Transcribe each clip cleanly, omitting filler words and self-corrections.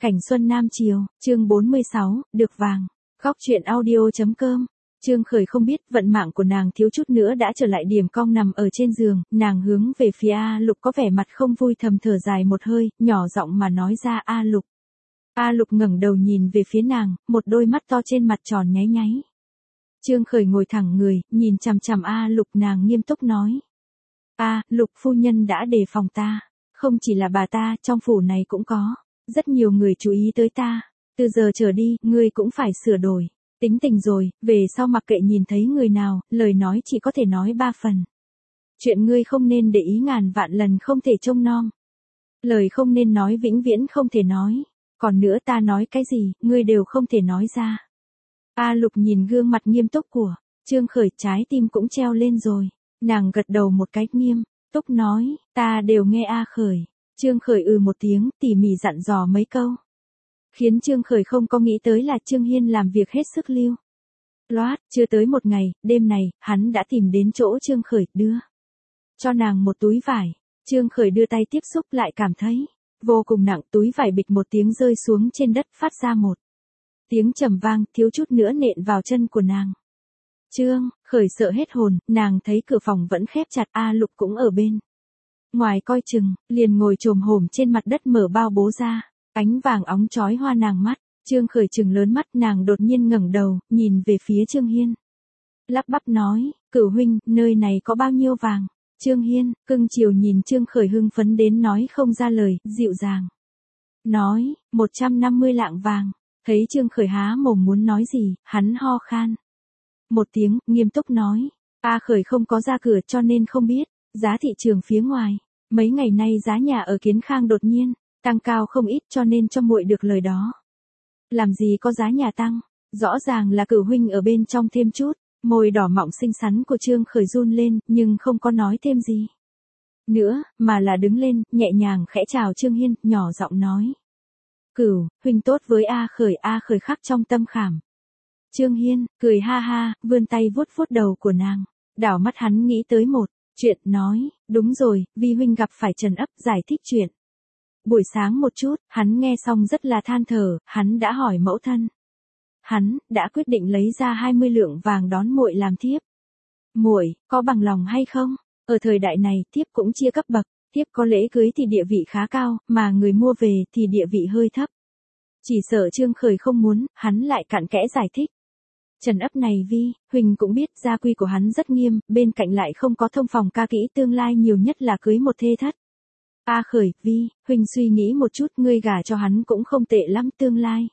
Cảnh xuân Nam Chiều, chương 46, được vàng. Góc truyện audio.com. Trương Khởi không biết vận mạng của nàng thiếu chút nữa đã trở lại điểm cong nằm ở trên giường, nàng hướng về phía A Lục có vẻ mặt không vui thầm thở dài một hơi, nhỏ giọng mà nói ra A Lục. A Lục ngẩng đầu nhìn về phía nàng, một đôi mắt to trên mặt tròn nháy nháy. Trương Khởi ngồi thẳng người, nhìn chằm chằm A Lục, nàng nghiêm túc nói. A Lục phu nhân đã đề phòng ta, không chỉ là bà ta, trong phủ này cũng có. Rất nhiều người chú ý tới ta, từ giờ trở đi, ngươi cũng phải sửa đổi, tính tình rồi, về sau mặc kệ nhìn thấy người nào, lời nói chỉ có thể nói 3 phần. Chuyện ngươi không nên để ý ngàn vạn lần không thể trông nom. Lời không nên nói vĩnh viễn không thể nói, còn nữa ta nói cái gì, ngươi đều không thể nói ra. A Lục nhìn gương mặt nghiêm túc của Trương Khởi, trái tim cũng treo lên rồi, nàng gật đầu một cái nghiêm túc nói, ta đều nghe A Khởi. Trương Khởi một tiếng, tỉ mỉ dặn dò mấy câu. Khiến Trương Khởi không có nghĩ tới là Trương Hiên làm việc hết sức lưu loát, chưa tới một ngày, đêm này, hắn đã tìm đến chỗ Trương Khởi, đưa cho nàng một túi vải. Trương Khởi đưa tay tiếp xúc lại cảm thấy vô cùng nặng, túi vải bịch một tiếng rơi xuống trên đất, phát ra một tiếng trầm vang, thiếu chút nữa nện vào chân của nàng. Trương Khởi sợ hết hồn, nàng thấy cửa phòng vẫn khép chặt, A Lục cũng ở bên ngoài coi chừng, liền ngồi chồm hổm trên mặt đất mở bao bố ra, ánh vàng óng chói hoa nàng mắt. Trương Khởi trừng lớn mắt, nàng đột nhiên ngẩng đầu, nhìn về phía Trương Hiên. Lắp bắp nói, Cửu huynh, nơi này có bao nhiêu vàng? Trương Hiên, cưng chiều nhìn Trương Khởi hưng phấn đến nói không ra lời, dịu dàng. Nói, 150 lạng vàng. Thấy Trương Khởi há mồm muốn nói gì, hắn ho khan một tiếng, nghiêm túc nói, A Khởi không có ra cửa cho nên không biết. Giá thị trường phía ngoài, mấy ngày nay giá nhà ở Kiến Khang đột nhiên tăng cao không ít cho nên cho muội được lời đó. Làm gì có giá nhà tăng, rõ ràng là Cửu huynh ở bên trong thêm chút. Môi đỏ mọng xinh xắn của Trương Khởi run lên, nhưng không có nói thêm gì nữa, mà là đứng lên, nhẹ nhàng khẽ chào Trương Hiên, nhỏ giọng nói. Cửu huynh tốt với A Khởi khắc trong tâm khảm. Trương Hiên cười ha ha, vươn tay vuốt vuốt đầu của nàng, đảo mắt hắn nghĩ tới một chuyện, nói, đúng rồi, vi huynh gặp phải Trần Ấp, giải thích chuyện. Buổi sáng một chút, hắn nghe xong rất là than thở, hắn đã hỏi mẫu thân. Hắn đã quyết định lấy ra 20 lượng vàng đón muội làm thiếp. Muội có bằng lòng hay không? Ở thời đại này, thiếp cũng chia cấp bậc, thiếp có lễ cưới thì địa vị khá cao, mà người mua về thì địa vị hơi thấp. Chỉ sợ Trương Khởi không muốn, hắn lại cặn kẽ giải thích. Trần Ấp này vi huynh cũng biết gia quy của hắn rất nghiêm, bên cạnh lại không có thông phòng ca kỹ, tương lai nhiều nhất là cưới một thê thất. A Khởi, vi huynh suy nghĩ một chút, ngươi gả cho hắn cũng không tệ lắm, tương lai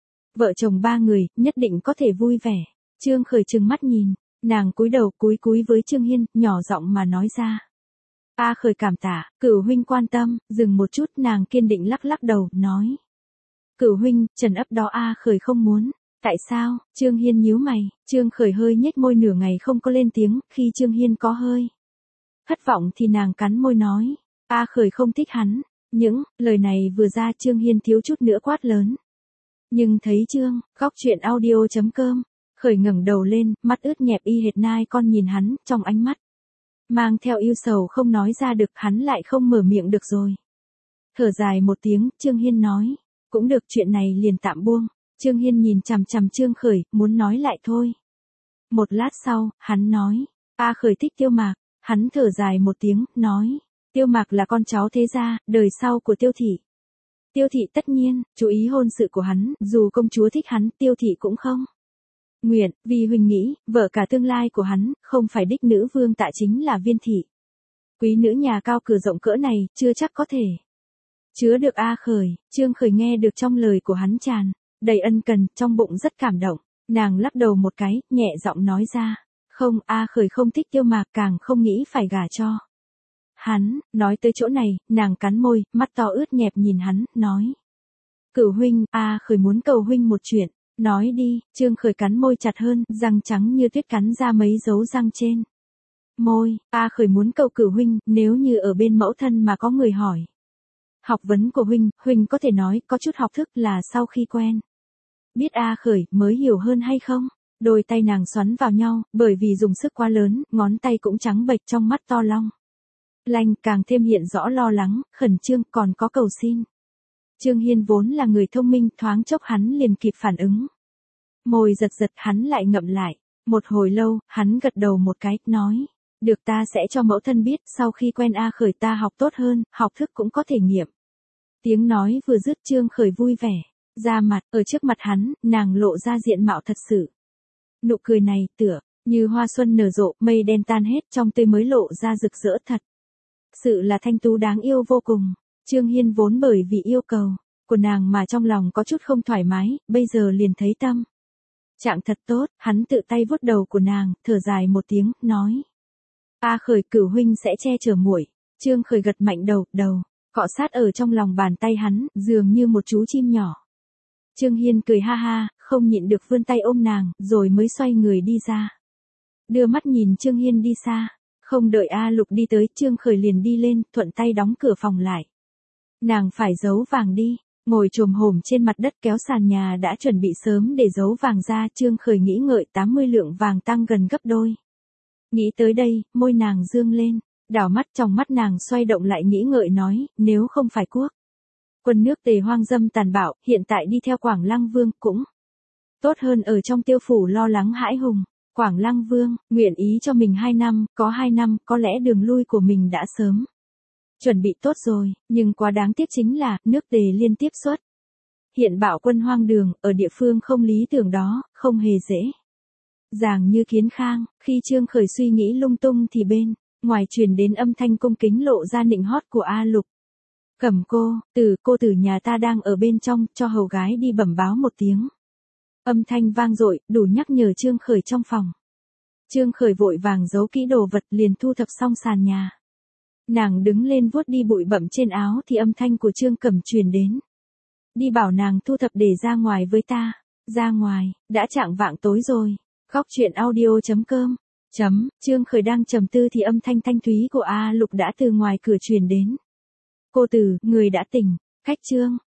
vợ chồng 3 người, nhất định có thể vui vẻ. Trương Khởi trừng mắt nhìn, nàng cúi đầu cúi với Trương Hiên, nhỏ giọng mà nói ra. A Khởi cảm tạ, Cửu huynh quan tâm, dừng một chút, nàng kiên định lắc lắc đầu, nói. Cửu huynh, Trần Ấp đó A Khởi không muốn. Tại sao? Trương Hiên nhíu mày, Trương Khởi hơi nhếch môi nửa ngày không có lên tiếng, khi Trương Hiên có hơi thất vọng thì nàng cắn môi nói, A Khởi không thích hắn. Những lời này vừa ra, Trương Hiên thiếu chút nữa quát lớn. Nhưng thấy góc truyện audio.com, Khởi ngẩng đầu lên, mắt ướt nhẹp y hệt nai con nhìn hắn, trong ánh mắt mang theo yêu sầu không nói ra được, hắn lại không mở miệng được rồi. Thở dài một tiếng, Trương Hiên nói, cũng được, chuyện này liền tạm buông. Trương Hiên nhìn chằm chằm Trương Khởi, muốn nói lại thôi. Một lát sau, hắn nói, A Khởi thích Tiêu Mạc. Hắn thở dài một tiếng, nói, Tiêu Mạc là con cháu thế gia, đời sau của Tiêu thị. Tiêu thị tất nhiên chú ý hôn sự của hắn, dù công chúa thích hắn, Tiêu thị cũng không nguyện, vì huynh nghĩ, vợ cả tương lai của hắn, không phải đích nữ vương Tạ chính là Viên thị. Quý nữ nhà cao cửa rộng cỡ này, chưa chắc có thể chứa được A Khởi. Trương Khởi nghe được trong lời của hắn tràn đầy ân cần, trong bụng rất cảm động, nàng lắc đầu một cái, nhẹ giọng nói ra, không, A Khởi không thích Tiêu Mạc, càng không nghĩ phải gả cho hắn. Nói tới chỗ này, nàng cắn môi, mắt to ướt nhẹp nhìn hắn, nói. Cửu huynh, A Khởi muốn cầu huynh một chuyện. Nói đi. Trương Khởi cắn môi chặt hơn, răng trắng như tuyết cắn ra mấy dấu răng trên môi. A Khởi muốn cầu Cửu huynh, nếu như ở bên mẫu thân mà có người hỏi học vấn của huynh có thể nói có chút học thức là sau khi quen biết A Khởi mới hiểu hơn hay không? Đôi tay nàng xoắn vào nhau, bởi vì dùng sức quá lớn, ngón tay cũng trắng bệch, trong mắt to long lanh càng thêm hiện rõ lo lắng, khẩn trương, còn có cầu xin. Trương Hiên vốn là người thông minh, thoáng chốc hắn liền kịp phản ứng. Môi giật giật hắn lại ngậm lại. Một hồi lâu, hắn gật đầu một cái, nói. Được, ta sẽ cho mẫu thân biết, sau khi quen A Khởi ta học tốt hơn, học thức cũng có thể nghiệm. Tiếng nói vừa dứt, Trương Khởi vui vẻ. Ra mặt, ở trước mặt hắn, nàng lộ ra diện mạo thật sự. Nụ cười này, tựa như hoa xuân nở rộ, mây đen tan hết, trong tươi mới lộ ra rực rỡ thật. Sự là thanh tú đáng yêu vô cùng. Trương Hiên vốn bởi vì yêu cầu của nàng mà trong lòng có chút không thoải mái, bây giờ liền thấy tâm trạng thật tốt, hắn tự tay vuốt đầu của nàng, thở dài một tiếng, nói. A Khởi, Cửu huynh sẽ che chở muội. Trương Khởi gật mạnh đầu, cọ sát ở trong lòng bàn tay hắn, dường như một chú chim nhỏ. Trương Hiên cười ha ha, không nhịn được vươn tay ôm nàng, rồi mới xoay người đi ra. Đưa mắt nhìn Trương Hiên đi xa, không đợi A Lục đi tới, Trương Khởi liền đi lên, thuận tay đóng cửa phòng lại. Nàng phải giấu vàng đi, ngồi chồm hổm trên mặt đất kéo sàn nhà đã chuẩn bị sớm để giấu vàng ra, Trương Khởi nghĩ ngợi 80 lượng vàng tăng gần gấp đôi. Nghĩ tới đây, môi nàng dương lên, đảo mắt trong mắt nàng xoay động lại nghĩ ngợi nói, nếu không phải quốc quân nước Tề hoang dâm tàn bạo, hiện tại đi theo Quảng Lăng Vương cũng tốt hơn ở trong tiêu phủ lo lắng hãi hùng. Quảng Lăng Vương, nguyện ý cho mình 2 năm, có 2 năm, có lẽ đường lui của mình đã sớm chuẩn bị tốt rồi, nhưng quá đáng tiếc chính là, nước Tề liên tiếp xuất hiện bạo quân hoang đường, ở địa phương không lý tưởng đó, không hề dễ dàng như Kiến Khang. Khi Trương Khởi suy nghĩ lung tung thì bên ngoài truyền đến âm thanh cung kính lộ ra nịnh hót của A Lục. Cẩm cô tử nhà ta đang ở bên trong, cho hầu gái đi bẩm báo một tiếng. Âm thanh vang dội, đủ nhắc nhở Trương Khởi trong phòng. Trương Khởi vội vàng giấu kỹ đồ vật, liền thu thập xong sàn nhà. Nàng đứng lên vuốt đi bụi bặm trên áo thì âm thanh của Trương Cẩm truyền đến. Đi bảo nàng thu thập để ra ngoài với ta. Ra ngoài, đã chạng vạng tối rồi. Khóc chuyện audio.com. Trương Khởi đang trầm tư thì âm thanh thanh thúy của A Lục đã từ ngoài cửa truyền đến. Cô tử, người đã tỉnh. Khách Trương.